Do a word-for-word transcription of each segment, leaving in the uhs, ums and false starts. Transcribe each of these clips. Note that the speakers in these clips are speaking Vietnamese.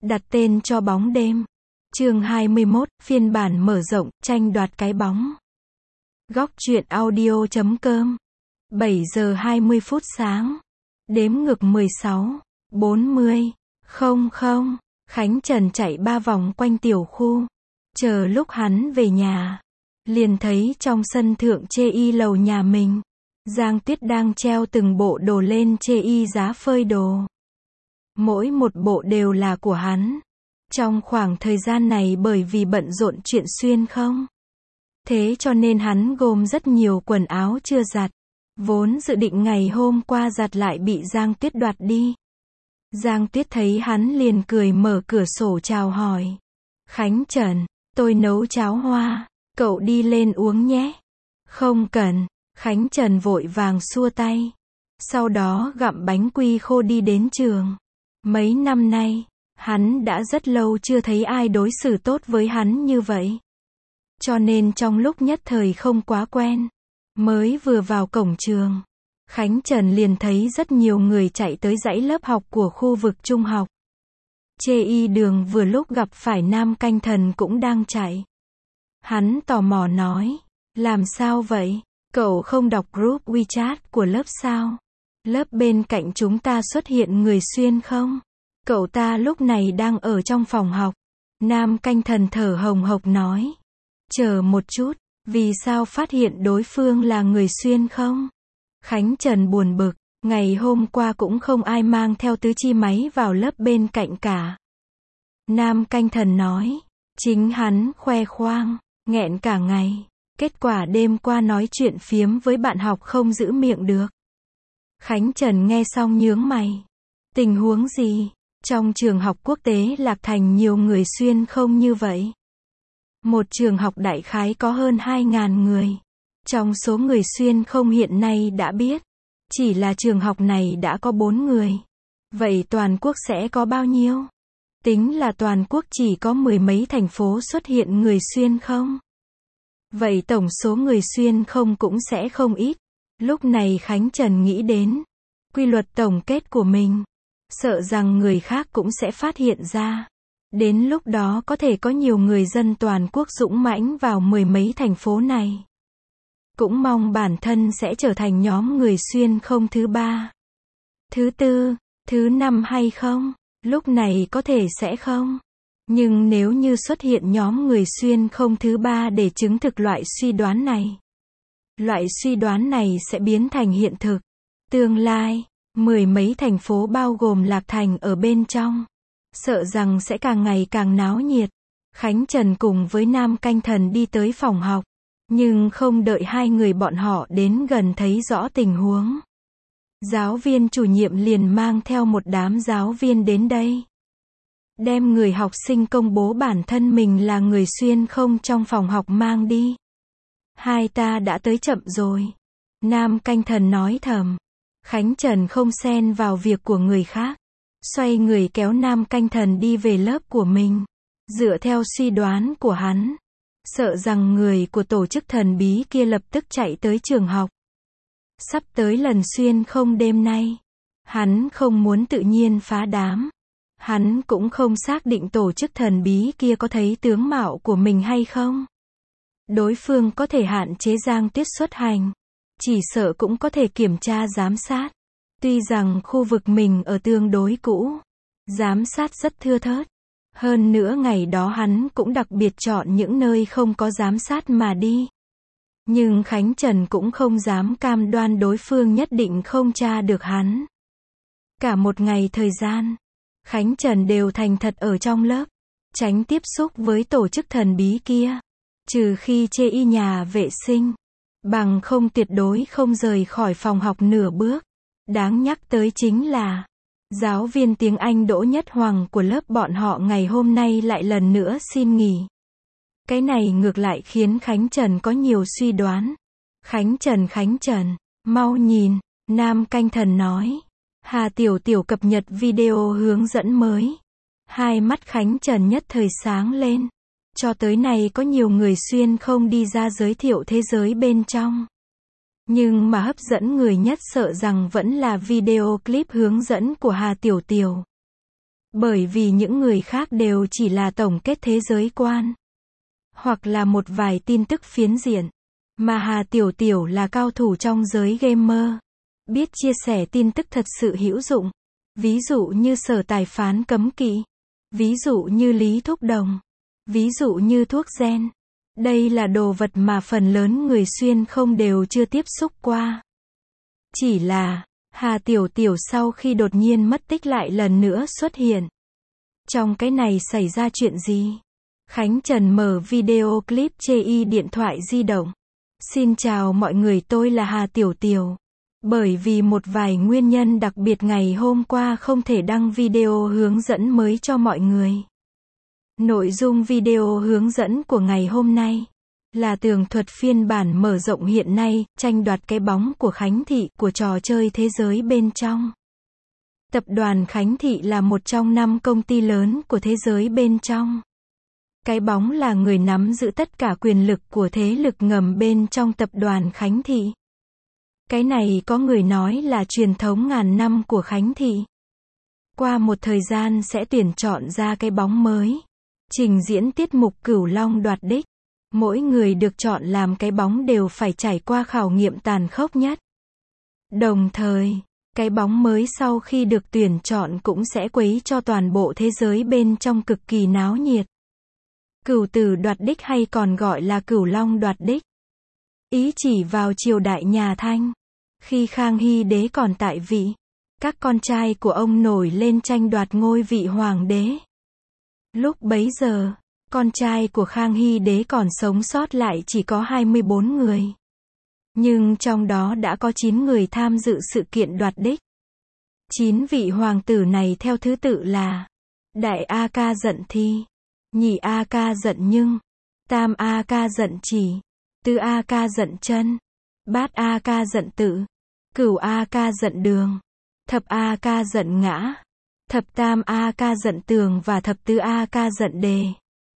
Đặt tên cho bóng đêm. Chương hai mươi mốt, phiên bản mở rộng, tranh đoạt cái bóng. Góc truyện audio chấm com. bảy giờ hai mươi phút sáng. Đếm ngược mười sáu, bốn mươi, không không. Khánh Trần chạy ba vòng quanh tiểu khu. Chờ lúc hắn về nhà, liền thấy trong sân thượng chê y lầu nhà mình, Giang Tuyết đang treo từng bộ đồ lên chê y giá phơi đồ. Mỗi một bộ đều là của hắn. Trong khoảng thời gian này bởi vì bận rộn chuyện xuyên không, thế cho nên hắn gom rất nhiều quần áo chưa giặt. Vốn dự định ngày hôm qua giặt lại bị Giang Tuyết đoạt đi. Giang Tuyết thấy hắn liền cười mở cửa sổ chào hỏi. Khánh Trần, tôi nấu cháo hoa, cậu đi lên uống nhé. Không cần. Khánh Trần vội vàng xua tay. Sau đó gặm bánh quy khô đi đến trường. Mấy năm nay, hắn đã rất lâu chưa thấy ai đối xử tốt với hắn như vậy. Cho nên trong lúc nhất thời không quá quen. Mới vừa vào cổng trường, Khánh Trần liền thấy rất nhiều người chạy tới dãy lớp học của khu vực trung học. Chê y đường vừa lúc gặp phải Nam Canh Thần cũng đang chạy. Hắn tò mò nói, làm sao vậy? Cậu không đọc group WeChat của lớp sao? Lớp bên cạnh chúng ta xuất hiện người xuyên không? Cậu ta lúc này đang ở trong phòng học. Nam Canh Thần thở hồng hộc nói. Chờ một chút, vì sao phát hiện đối phương là người xuyên không? Khánh Trần buồn bực, ngày hôm qua cũng không ai mang theo tứ chi máy vào lớp bên cạnh cả. Nam Canh Thần nói, chính hắn khoe khoang, nghẹn cả ngày. Kết quả đêm qua nói chuyện phiếm với bạn học không giữ miệng được. Khánh Trần nghe xong nhướng mày. Tình huống gì? Trong trường học quốc tế Lạc Thành nhiều người xuyên không như vậy? Một trường học đại khái có hơn hai nghìn người. Trong số người xuyên không hiện nay đã biết, chỉ là trường học này đã có bốn người. Vậy toàn quốc sẽ có bao nhiêu? Tính là toàn quốc chỉ có mười mấy thành phố xuất hiện người xuyên không? Vậy tổng số người xuyên không cũng sẽ không ít. Lúc này Khánh Trần nghĩ đến quy luật tổng kết của mình. Sợ rằng người khác cũng sẽ phát hiện ra. Đến lúc đó có thể có nhiều người dân toàn quốc dũng mãnh vào mười mấy thành phố này. Cũng mong bản thân sẽ trở thành nhóm người xuyên không thứ ba, thứ tư, thứ năm hay không? Lúc này có thể sẽ không. Nhưng nếu như xuất hiện nhóm người xuyên không thứ ba để chứng thực loại suy đoán này, loại suy đoán này sẽ biến thành hiện thực. Tương lai, mười mấy thành phố bao gồm Lạc Thành ở bên trong, sợ rằng sẽ càng ngày càng náo nhiệt. Khánh Trần cùng với Nam Canh Thần đi tới phòng học, nhưng không đợi hai người bọn họ đến gần thấy rõ tình huống. Giáo viên chủ nhiệm liền mang theo một đám giáo viên đến đây. Đem người học sinh công bố bản thân mình là người xuyên không trong phòng học mang đi. Hai ta đã tới chậm rồi. Nam Canh Thần nói thầm. Khánh Trần không xen vào việc của người khác. Xoay người kéo Nam Canh Thần đi về lớp của mình. Dựa theo suy đoán của hắn, sợ rằng người của tổ chức thần bí kia lập tức chạy tới trường học. Sắp tới lần xuyên không đêm nay, hắn không muốn tự nhiên phá đám. Hắn cũng không xác định tổ chức thần bí kia có thấy tướng mạo của mình hay không. Đối phương có thể hạn chế Giang Tuyết xuất hành, chỉ sợ cũng có thể kiểm tra giám sát. Tuy rằng khu vực mình ở tương đối cũ, giám sát rất thưa thớt. Hơn nữa ngày đó hắn cũng đặc biệt chọn những nơi không có giám sát mà đi. Nhưng Khánh Trần cũng không dám cam đoan đối phương nhất định không tra được hắn. Cả một ngày thời gian, Khánh Trần đều thành thật ở trong lớp, tránh tiếp xúc với tổ chức thần bí kia. Trừ khi chê y nhà vệ sinh, bằng không tuyệt đối không rời khỏi phòng học nửa bước. Đáng nhắc tới chính là, giáo viên tiếng Anh Đỗ Nhất Hoàng của lớp bọn họ ngày hôm nay lại lần nữa xin nghỉ. Cái này ngược lại khiến Khánh Trần có nhiều suy đoán. Khánh Trần Khánh Trần, mau nhìn, Nam Canh Thần nói. Hà Tiểu Tiểu cập nhật video hướng dẫn mới. Hai mắt Khánh Trần nhất thời sáng lên. Cho tới nay có nhiều người xuyên không đi ra giới thiệu thế giới bên trong. Nhưng mà hấp dẫn người nhất sợ rằng vẫn là video clip hướng dẫn của Hà Tiểu Tiểu. Bởi vì những người khác đều chỉ là tổng kết thế giới quan. Hoặc là một vài tin tức phiến diện. Mà Hà Tiểu Tiểu là cao thủ trong giới gamer. Biết chia sẻ tin tức thật sự hữu dụng. Ví dụ như sở tài phán cấm kỵ. Ví dụ như lý thúc đồng. Ví dụ như thuốc gen. Đây là đồ vật mà phần lớn người xuyên không đều chưa tiếp xúc qua. Chỉ là, Hà Tiểu Tiểu sau khi đột nhiên mất tích lại lần nữa xuất hiện. Trong cái này xảy ra chuyện gì? Khánh Trần mở video clip chê y điện thoại di động. Xin chào mọi người, tôi là Hà Tiểu Tiểu. Bởi vì một vài nguyên nhân đặc biệt ngày hôm qua không thể đăng video hướng dẫn mới cho mọi người. Nội dung video hướng dẫn của ngày hôm nay là tường thuật phiên bản mở rộng hiện nay, tranh đoạt cái bóng của Khánh Thị của trò chơi thế giới bên trong. Tập đoàn Khánh Thị là một trong năm công ty lớn của thế giới bên trong. Cái bóng là người nắm giữ tất cả quyền lực của thế lực ngầm bên trong tập đoàn Khánh Thị. Cái này có người nói là truyền thống ngàn năm của Khánh Thị. Qua một thời gian sẽ tuyển chọn ra cái bóng mới. Trình diễn tiết mục Cửu Long đoạt đích. Mỗi người được chọn làm cái bóng đều phải trải qua khảo nghiệm tàn khốc nhất. Đồng thời, cái bóng mới sau khi được tuyển chọn cũng sẽ quấy cho toàn bộ thế giới bên trong cực kỳ náo nhiệt. Cửu tử đoạt đích hay còn gọi là Cửu Long đoạt đích. Ý chỉ vào triều đại nhà Thanh. Khi Khang Hy đế còn tại vị, các con trai của ông nổi lên tranh đoạt ngôi vị hoàng đế. Lúc bấy giờ, con trai của Khang Hy đế còn sống sót lại chỉ có hai mươi bốn người. Nhưng trong đó đã có chín người tham dự sự kiện đoạt đích. chín vị hoàng tử này theo thứ tự là Đại A Ca Giận Thi, Nhị A Ca Giận Nhưng, Tam A Ca Giận Chỉ, Tứ A Ca Giận Chân, Bát A Ca Giận Tự, Cửu A Ca Giận Đường, Thập A Ca Giận Ngã, Thập Tam A Ca Giận Tường và Thập Tứ A Ca Giận Đề.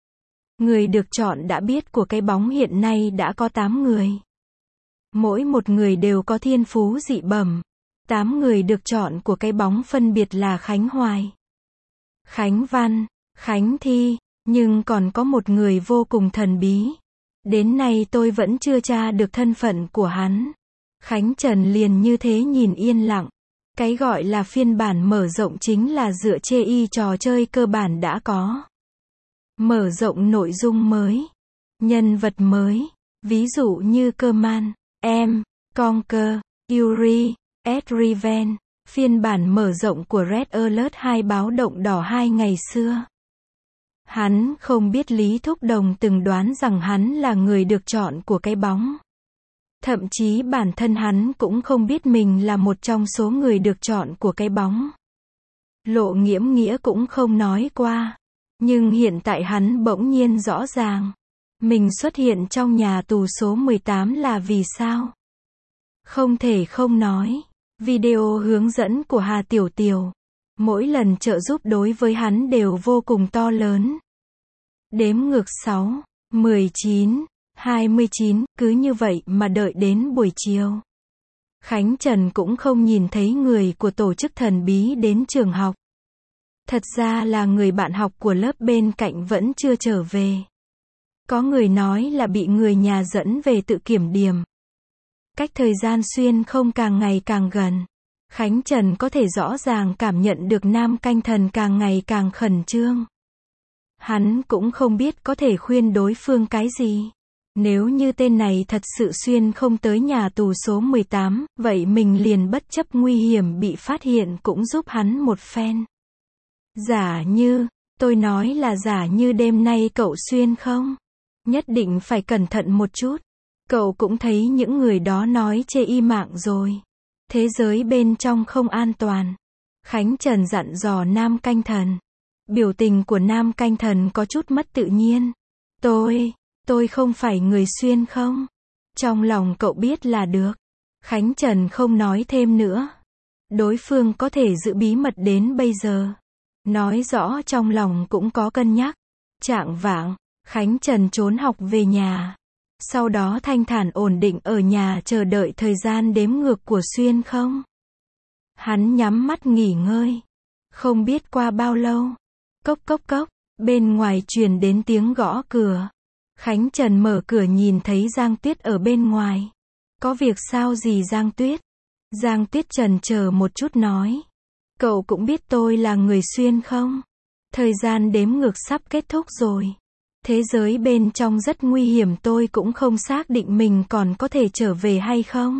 Người được chọn đã biết của cái bóng hiện nay đã có tám người. Mỗi một người đều có thiên phú dị bẩm. tám người được chọn của cái bóng phân biệt là Khánh Hoài, Khánh Văn, Khánh Thi, nhưng còn có một người vô cùng thần bí. Đến nay tôi vẫn chưa tra được thân phận của hắn. Khánh Trần liền như thế nhìn yên lặng. Cái gọi là phiên bản mở rộng chính là dựa chê y trò chơi cơ bản đã có. Mở rộng nội dung mới, nhân vật mới, ví dụ như Cơ Man, Em, Conker, Yuri, Ed Riven, phiên bản mở rộng của Red Alert hai báo động đỏ hai ngày xưa. Hắn không biết Lý Thúc Đồng từng đoán rằng hắn là người được chọn của cái bóng. Thậm chí bản thân hắn cũng không biết mình là một trong số người được chọn của cái bóng. Lộ Nghiễm Nghĩa cũng không nói qua. Nhưng hiện tại hắn bỗng nhiên rõ ràng. Mình xuất hiện trong nhà tù số mười tám là vì sao? Không thể không nói. Video hướng dẫn của Hà Tiểu Tiểu. Mỗi lần trợ giúp đối với hắn đều vô cùng to lớn. Đếm ngược sáu, mười chín, hai mươi chín, cứ như vậy mà đợi đến buổi chiều. Khánh Trần cũng không nhìn thấy người của tổ chức thần bí đến trường học. Thật ra là người bạn học của lớp bên cạnh vẫn chưa trở về. Có người nói là bị người nhà dẫn về tự kiểm điểm. Cách thời gian xuyên không càng ngày càng gần. Khánh Trần có thể rõ ràng cảm nhận được Nam Canh Thần càng ngày càng khẩn trương. Hắn cũng không biết có thể khuyên đối phương cái gì. Nếu như tên này thật sự xuyên không tới nhà tù số mười tám, vậy mình liền bất chấp nguy hiểm bị phát hiện cũng giúp hắn một phen. Giả như, tôi nói là giả như đêm nay cậu xuyên không? Nhất định phải cẩn thận một chút. Cậu cũng thấy những người đó nói chê y mạng rồi. Thế giới bên trong không an toàn. Khánh Trần dặn dò Nam Canh Thần. Biểu tình của Nam Canh Thần có chút mất tự nhiên. Tôi, tôi không phải người xuyên không? Trong lòng cậu biết là được. Khánh Trần không nói thêm nữa. Đối phương có thể giữ bí mật đến bây giờ. Nói rõ trong lòng cũng có cân nhắc. Chạng vạng, Khánh Trần trốn học về nhà. Sau đó thanh thản ổn định ở nhà chờ đợi thời gian đếm ngược của xuyên không. Hắn nhắm mắt nghỉ ngơi. Không biết qua bao lâu. Cốc cốc cốc, bên ngoài truyền đến tiếng gõ cửa. Khánh Trần mở cửa nhìn thấy Giang Tuyết ở bên ngoài. Có việc sao gì Giang Tuyết? Giang Tuyết chần chờ một chút nói. Cậu cũng biết tôi là người xuyên không? Thời gian đếm ngược sắp kết thúc rồi. Thế giới bên trong rất nguy hiểm, tôi cũng không xác định mình còn có thể trở về hay không.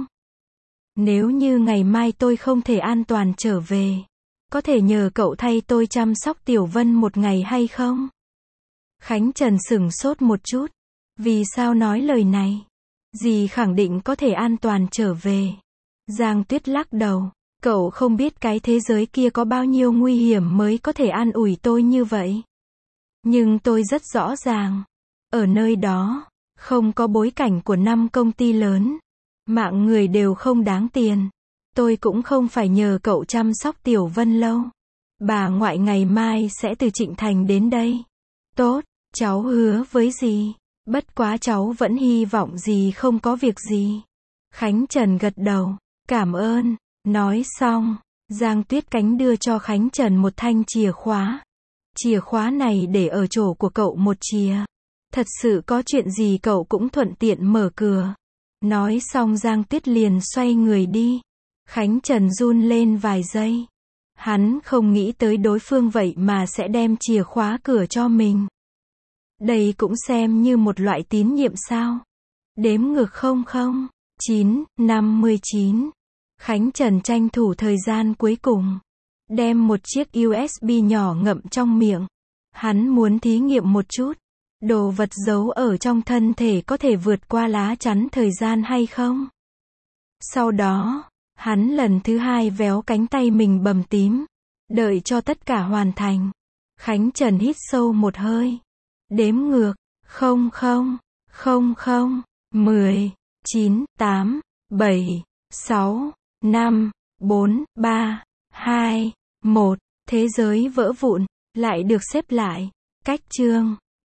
Nếu như ngày mai tôi không thể an toàn trở về, có thể nhờ cậu thay tôi chăm sóc Tiểu Vân một ngày hay không? Khánh Trần sửng sốt một chút. Vì sao nói lời này? Dì khẳng định có thể an toàn trở về. Giang Tuyết lắc đầu. Cậu không biết cái thế giới kia có bao nhiêu nguy hiểm mới có thể an ủi tôi như vậy. Nhưng tôi rất rõ ràng. Ở nơi đó, không có bối cảnh của năm công ty lớn. Mạng người đều không đáng tiền. Tôi cũng không phải nhờ cậu chăm sóc Tiểu Vân lâu. Bà ngoại ngày mai sẽ từ Trịnh Thành đến đây. Tốt, cháu hứa với dì. Bất quá cháu vẫn hy vọng dì không có việc gì. Khánh Trần gật đầu. Cảm ơn. Nói xong, Giang Tuyết Cánh đưa cho Khánh Trần một thanh chìa khóa. Chìa khóa này để ở chỗ của cậu một chìa. Thật sự có chuyện gì cậu cũng thuận tiện mở cửa. Nói xong Giang Tuyết liền xoay người đi. Khánh Trần run lên vài giây. Hắn không nghĩ tới đối phương vậy mà sẽ đem chìa khóa cửa cho mình. Đây cũng xem như một loại tín nhiệm sao. Đếm ngược không không, chín, năm mươi chín. Khánh Trần tranh thủ thời gian cuối cùng. Đem một chiếc u ét bê nhỏ ngậm trong miệng. Hắn muốn thí nghiệm một chút. Đồ vật giấu ở trong thân thể có thể vượt qua lá chắn thời gian hay không? Sau đó, hắn lần thứ hai véo cánh tay mình bầm tím. Đợi cho tất cả hoàn thành. Khánh Trần hít sâu một hơi. Đếm ngược. Không không, không không, mười, chín, tám, bảy, sáu, năm, bốn, ba, hai, một. Thế giới vỡ vụn. Lại được xếp lại. Cách chương